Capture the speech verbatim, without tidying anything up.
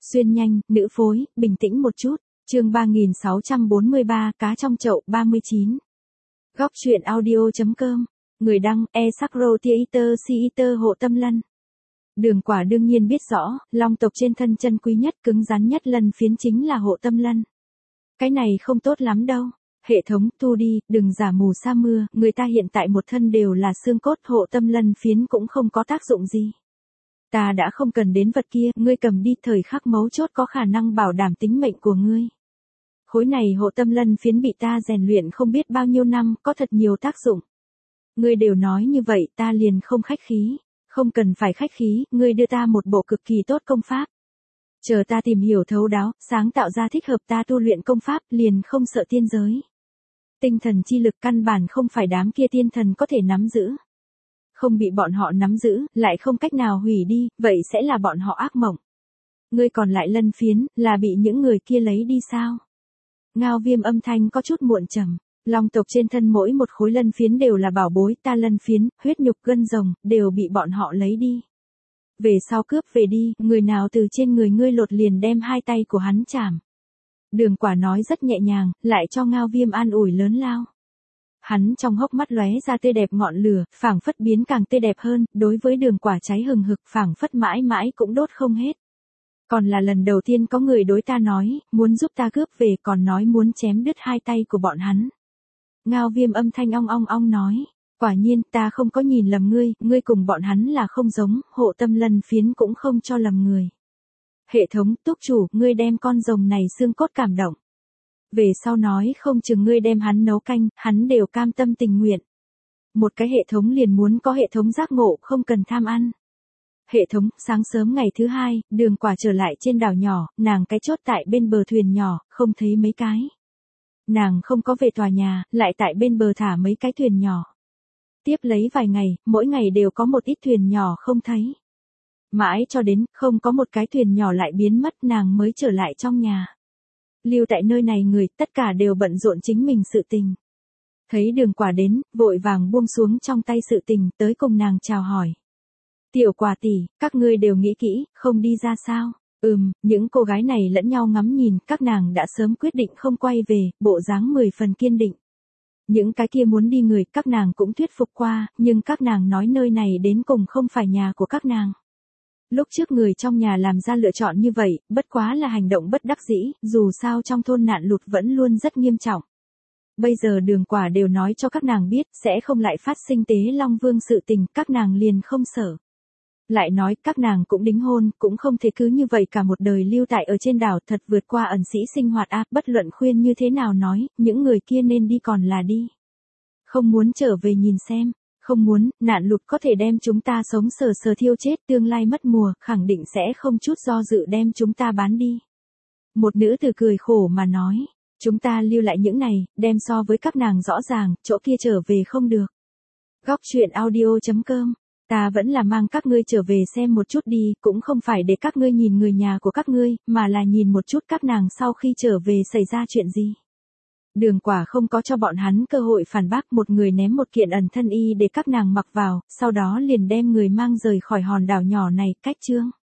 Xuyên nhanh, nữ phối, bình tĩnh một chút. Chương ba nghìn sáu trăm bốn mươi ba, cá trong chậu ba mươi chín. Góc truyện audio.com. Người đăng, e Sakro Theater Theater Hộ Tâm Lân. Đường Quả đương nhiên biết rõ, long tộc trên thân chân quý nhất, cứng rắn nhất lân phiến chính là Hộ Tâm Lân. Cái này không tốt lắm đâu. Hệ thống, thu đi, đừng giả mù sa mưa, người ta hiện tại một thân đều là xương cốt, Hộ Tâm Lân phiến cũng không có tác dụng gì. Ta đã không cần đến vật kia, ngươi cầm đi, thời khắc mấu chốt có khả năng bảo đảm tính mệnh của ngươi. Khối này Hộ Tâm Lân phiến bị ta rèn luyện không biết bao nhiêu năm, có thật nhiều tác dụng. Ngươi đều nói như vậy, ta liền không khách khí. Không cần phải khách khí, ngươi đưa ta một bộ cực kỳ tốt công pháp. Chờ ta tìm hiểu thấu đáo, sáng tạo ra thích hợp ta tu luyện công pháp, liền không sợ tiên giới. Tinh thần chi lực căn bản không phải đám kia tiên thần có thể nắm giữ. Không bị bọn họ nắm giữ, lại không cách nào hủy đi, vậy sẽ là bọn họ ác mộng. Ngươi còn lại lân phiến, là bị những người kia lấy đi sao? Ngao Viêm âm thanh có chút muộn trầm. Long tộc trên thân mỗi một khối lân phiến đều là bảo bối, ta lân phiến, huyết nhục gân rồng, đều bị bọn họ lấy đi. Về sau cướp về đi, người nào từ trên người ngươi lột liền đem hai tay của hắn chảm. Đường Quả nói rất nhẹ nhàng, lại cho Ngao Viêm an ủi lớn lao. Hắn trong hốc mắt lóe ra tươi đẹp ngọn lửa, phảng phất biến càng tươi đẹp hơn, đối với Đường Quả cháy hừng hực, phảng phất mãi mãi cũng đốt không hết. Còn là lần đầu tiên có người đối ta nói, muốn giúp ta cướp về, còn nói muốn chém đứt hai tay của bọn hắn. Ngao Viêm âm thanh ong ong ong nói, quả nhiên ta không có nhìn lầm ngươi, ngươi cùng bọn hắn là không giống, Hộ Tâm Lân phiến cũng không cho lầm người. Hệ thống, túc chủ, ngươi đem con rồng này xương cốt cảm động. Về sau nói không chừng ngươi đem hắn nấu canh, hắn đều cam tâm tình nguyện. Một cái hệ thống liền muốn có hệ thống giác ngộ, không cần tham ăn. Hệ thống, sáng sớm ngày thứ hai, Đường Quả trở lại trên đảo nhỏ, nàng cái chốt tại bên bờ thuyền nhỏ, không thấy mấy cái. Nàng không có về tòa nhà, lại tại bên bờ thả mấy cái thuyền nhỏ. Tiếp lấy vài ngày, mỗi ngày đều có một ít thuyền nhỏ không thấy. Mãi cho đến, không có một cái thuyền nhỏ lại biến mất, nàng mới trở lại trong nhà. Lưu tại nơi này người, tất cả đều bận rộn chính mình sự tình. Thấy Đường Quả đến, vội vàng buông xuống trong tay sự tình, tới cùng nàng chào hỏi. Tiểu Quả tỷ, các ngươi đều nghĩ kỹ, không đi ra sao? Ừm, những cô gái này lẫn nhau ngắm nhìn, các nàng đã sớm quyết định không quay về, bộ dáng mười phần kiên định. Những cái kia muốn đi người, các nàng cũng thuyết phục qua, nhưng các nàng nói nơi này đến cùng không phải nhà của các nàng. Lúc trước người trong nhà làm ra lựa chọn như vậy, bất quá là hành động bất đắc dĩ, dù sao trong thôn nạn lụt vẫn luôn rất nghiêm trọng. Bây giờ Đường Quả đều nói cho các nàng biết, sẽ không lại phát sinh Tế Long Vương sự tình, các nàng liền không sợ. Lại nói, các nàng cũng đính hôn, cũng không thể cứ như vậy cả một đời lưu tại ở trên đảo, thật vượt qua ẩn sĩ sinh hoạt a, bất luận khuyên như thế nào nói, những người kia nên đi còn là đi. Không muốn trở về nhìn xem, không muốn, nạn lụt có thể đem chúng ta sống sờ sờ thiêu chết, tương lai mất mùa, khẳng định sẽ không chút do dự đem chúng ta bán đi. Một nữ tử cười khổ mà nói, chúng ta lưu lại những này, đem so với các nàng rõ ràng, chỗ kia trở về không được. Góc truyện audio.com. Ta vẫn là mang các ngươi trở về xem một chút đi, cũng không phải để các ngươi nhìn người nhà của các ngươi, mà là nhìn một chút các nàng sau khi trở về xảy ra chuyện gì. Đường Quả không có cho bọn hắn cơ hội phản bác, một người ném một kiện ẩn thân y để các nàng mặc vào, sau đó liền đem người mang rời khỏi hòn đảo nhỏ này, cách chương.